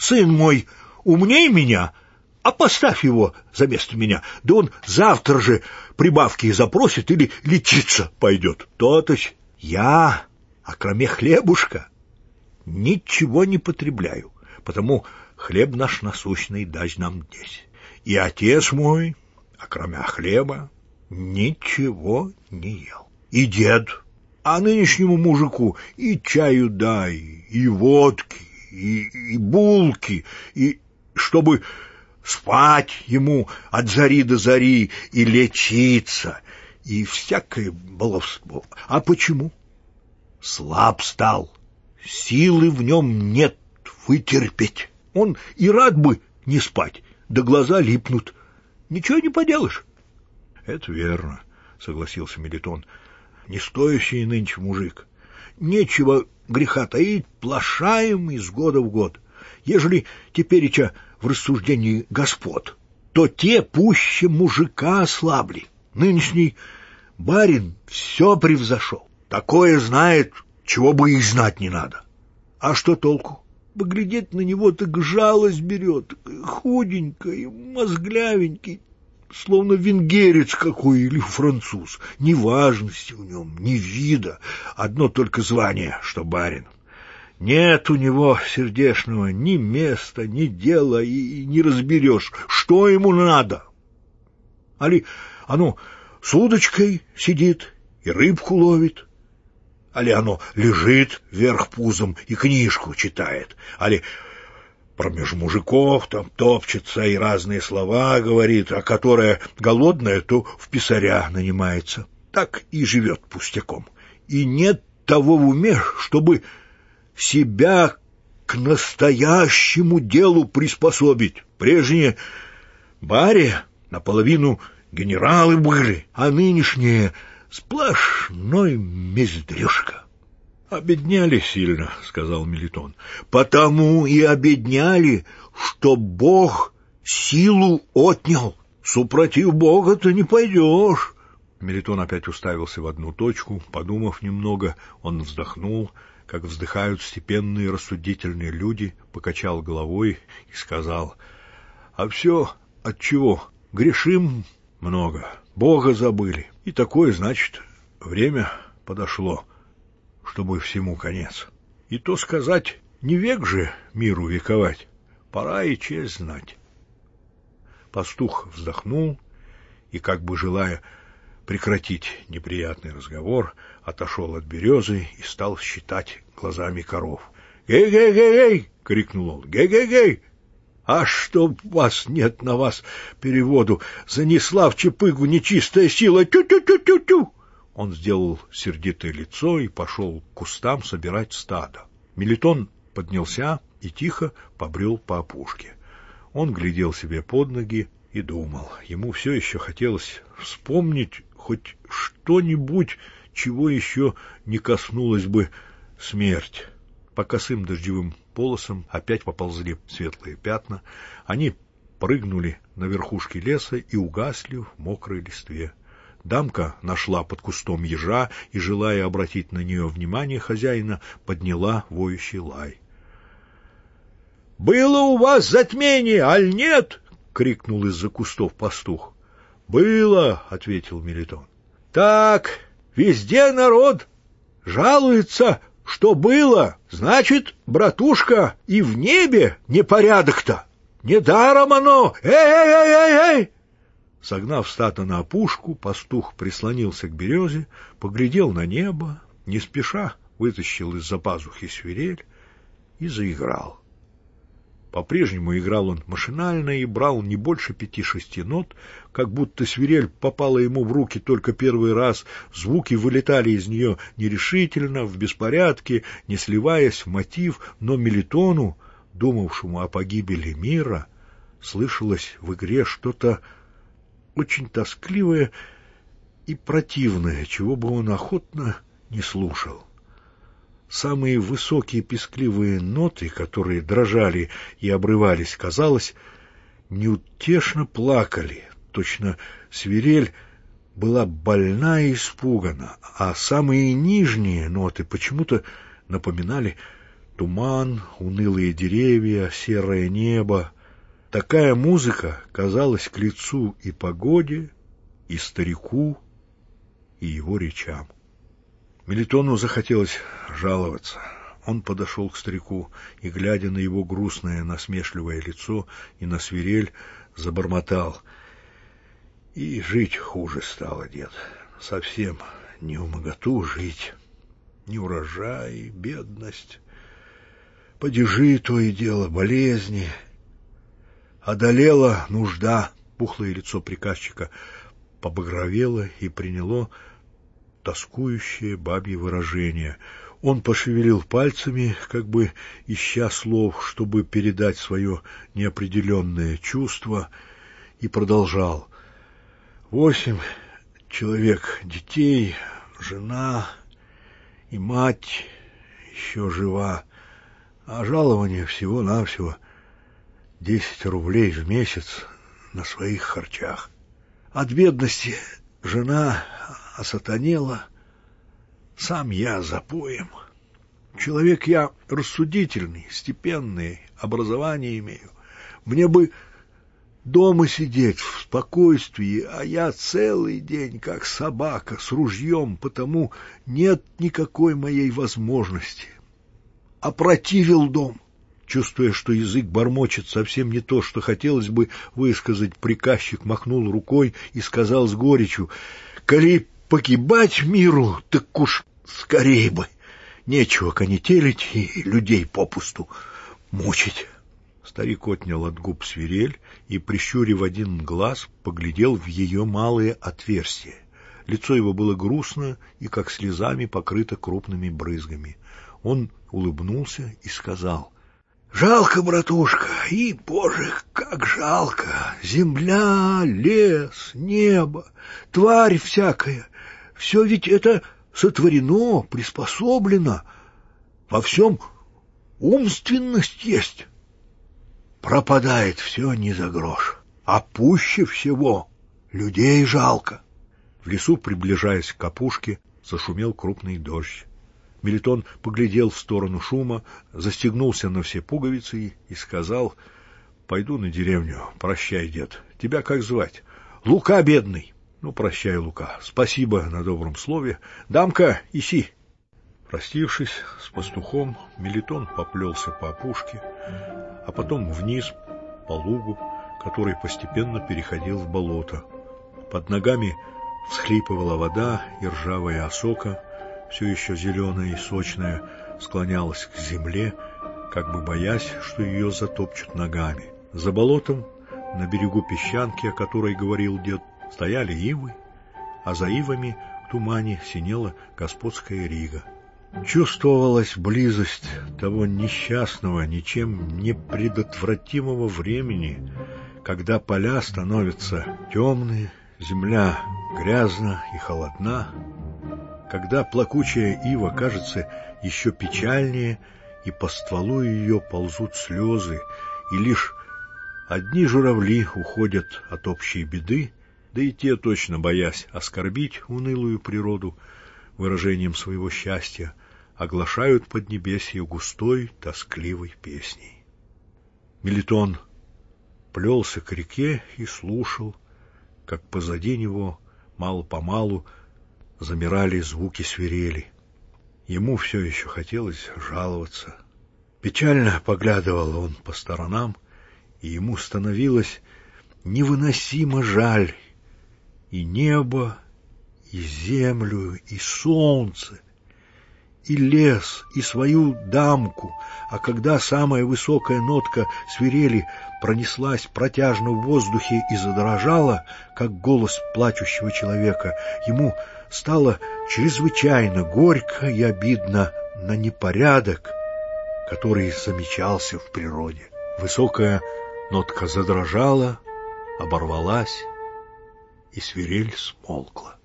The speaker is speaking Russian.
сын мой умней меня, а поставь его за место меня, да он завтра же прибавки запросит или лечиться пойдет. То-то я, окроме хлебушка, ничего не потребляю, потому хлеб наш насущный дай нам здесь. И отец мой, окромя хлеба, ничего не ел. И дед, а нынешнему мужику и чаю дай, и водки, и булки, и чтобы спать ему от зари до зари, и лечиться, и всякое баловство. А почему? Слаб стал, силы в нем нет вытерпеть. Он и рад бы не спать, да глаза липнут. Ничего не поделаешь. — Это верно, — согласился Мелитон. — Не стоящий нынче мужик. Нечего греха таить, плашаем из года в год. Ежели тепереча в рассуждении господ, то те пуще мужика ослабли. Нынешний барин все превзошел. Такое знает, чего бы и знать не надо. А что толку? Поглядеть на него так жалость берет. Худенький, мозглявенький, словно венгерец какой или француз. Ни важности в нем, ни вида, одно только звание, что барин. Нет у него сердечного ни места, ни дела, и не разберешь, что ему надо. Али оно с удочкой сидит и рыбку ловит, али оно лежит вверх пузом и книжку читает, али промеж мужиков там топчется и разные слова говорит, а которая голодная, то в писаря нанимается. Так и живет пустяком. И нет того в уме, чтобы себя к настоящему делу приспособить. Прежние баре наполовину генералы были, а нынешние сплошной мездрюшка. — Обедняли сильно, — сказал Мелитон. — Потому и обедняли, что Бог силу отнял. Супротив Бога-то не пойдешь. Мелитон опять уставился в одну точку. Подумав немного, он вздохнул, как вздыхают степенные рассудительные люди, покачал головой и сказал: — А все отчего? Грешим много, Бога забыли. И такое, значит, время подошло, чтобы всему конец. И то сказать, не век же миру вековать, пора и честь знать. Пастух вздохнул и, как бы желая прекратить неприятный разговор, отошел от березы и стал считать глазами коров. «Гей-гей-гей-гей!» — крикнул он. «Гей-гей-гей! А чтоб вас нет на вас переводу, занесла в чепыгу нечистая сила! Тю-тю-тю-тю-тю!» Он сделал сердитое лицо и пошел к кустам собирать стадо. Мелитон поднялся и тихо побрел по опушке. Он глядел себе под ноги и думал. Ему все еще хотелось вспомнить хоть что-нибудь, чего еще не коснулась бы смерть. По косым дождевым полосам опять поползли светлые пятна. Они прыгнули на верхушки леса и угасли в мокрой листве. Дамка нашла под кустом ежа и, желая обратить на нее внимание хозяина, подняла воющий лай. — Было у вас затмение, аль нет? — крикнул из-за кустов пастух. — Было, — ответил Мелитон. — Так, везде народ жалуется, что было. Значит, братушка, и в небе непорядок-то. Недаром оно. Эй-эй-эй-эй! Согнав стадо на опушку, пастух прислонился к березе, поглядел на небо, не спеша вытащил из-за пазухи свирель и заиграл. По-прежнему играл он машинально и брал не больше 5-6 нот, как будто свирель попала ему в руки только первый раз, звуки вылетали из нее нерешительно, в беспорядке, не сливаясь в мотив, но Мелитону, думавшему о погибели мира, слышалось в игре что-то очень тоскливое и противное, чего бы он охотно не слушал. Самые высокие пескливые ноты, которые дрожали и обрывались, казалось, неутешно плакали. Точно свирель была больна и испугана, а самые нижние ноты почему-то напоминали Туман, унылые деревья, серое небо. Такая музыка казалась к лицу и погоде, и старику, и его речам. Мелитону захотелось жаловаться. Он подошел к старику и, глядя на его грустное, насмешливое лицо и на свирель, забормотал: «И жить хуже стало, дед. Совсем невмоготу жить. Неурожай, бедность, падежи то и дело, болезни. Одолела нужда». Пухлое лицо приказчика побагровело и приняло тоскующее бабье выражение. Он пошевелил пальцами, как бы ища слов, чтобы передать свое неопределенное чувство, и продолжал: 8 человек детей, жена и мать еще жива, а жалование всего-навсего 10 рублей в месяц на своих харчах. От бедности жена осатанела, сам я запоем. Человек я рассудительный, степенный, образование имею. Мне бы дома сидеть в спокойствии, а я целый день, как собака, с ружьем, потому нет никакой моей возможности. Опротивил дом. Чувствуя, что язык бормочет совсем не то, что хотелось бы высказать, приказчик махнул рукой и сказал с горечью: «Коли погибать миру, так уж скорей бы. Нечего конетелить и людей попусту мучить». Старик отнял от губ свирель и, прищурив один глаз, поглядел в ее малые отверстия. Лицо его было грустно и, как слезами, покрыто крупными брызгами. Он улыбнулся и сказал: «Жалко, братушка, и, Боже, как жалко! Земля, лес, небо, тварь всякая. Все ведь это сотворено, приспособлено. Во всем умственность есть. Пропадает все не за грош, а пуще всего людей жалко». В лесу, приближаясь к опушке, зашумел крупный дождь. Мелитон поглядел в сторону шума, застегнулся на все пуговицы и сказал: «Пойду на деревню. Прощай, дед. Тебя как звать?» «Лука, бедный». «Ну, прощай, Лука. Спасибо на добром слове. Дамка, иси». Простившись с пастухом, Мелитон поплелся по опушке, а потом вниз по лугу, который постепенно переходил в болото. Под ногами всхлипывала вода, и ржавая осока, все еще зеленая и сочная, склонялась к земле, как бы боясь, что ее затопчут ногами. За болотом, на берегу песчанки, о которой говорил дед, стояли ивы, а за ивами в тумане синела господская рига. Чувствовалась близость того несчастного, ничем не предотвратимого времени, когда поля становятся темные, земля грязна и холодна, когда плакучая ива кажется еще печальнее, и по стволу ее ползут слезы, и лишь одни журавли уходят от общей беды, да и те, точно боясь оскорбить унылую природу выражением своего счастья, оглашают поднебесье густой, тоскливой песней. Мелитон плелся к реке и слушал, как позади него мало-помалу замирали звуки свирели. Ему все еще хотелось жаловаться. Печально поглядывал он по сторонам, и ему становилось невыносимо жаль и небо, и землю, и солнце, и лес, и свою дамку, а когда самая высокая нотка свирели пронеслась протяжно в воздухе и задрожала, как голос плачущего человека, ему стало чрезвычайно горько и обидно на непорядок, который замечался в природе. Высокая нотка задрожала, оборвалась, и свирель смолкла.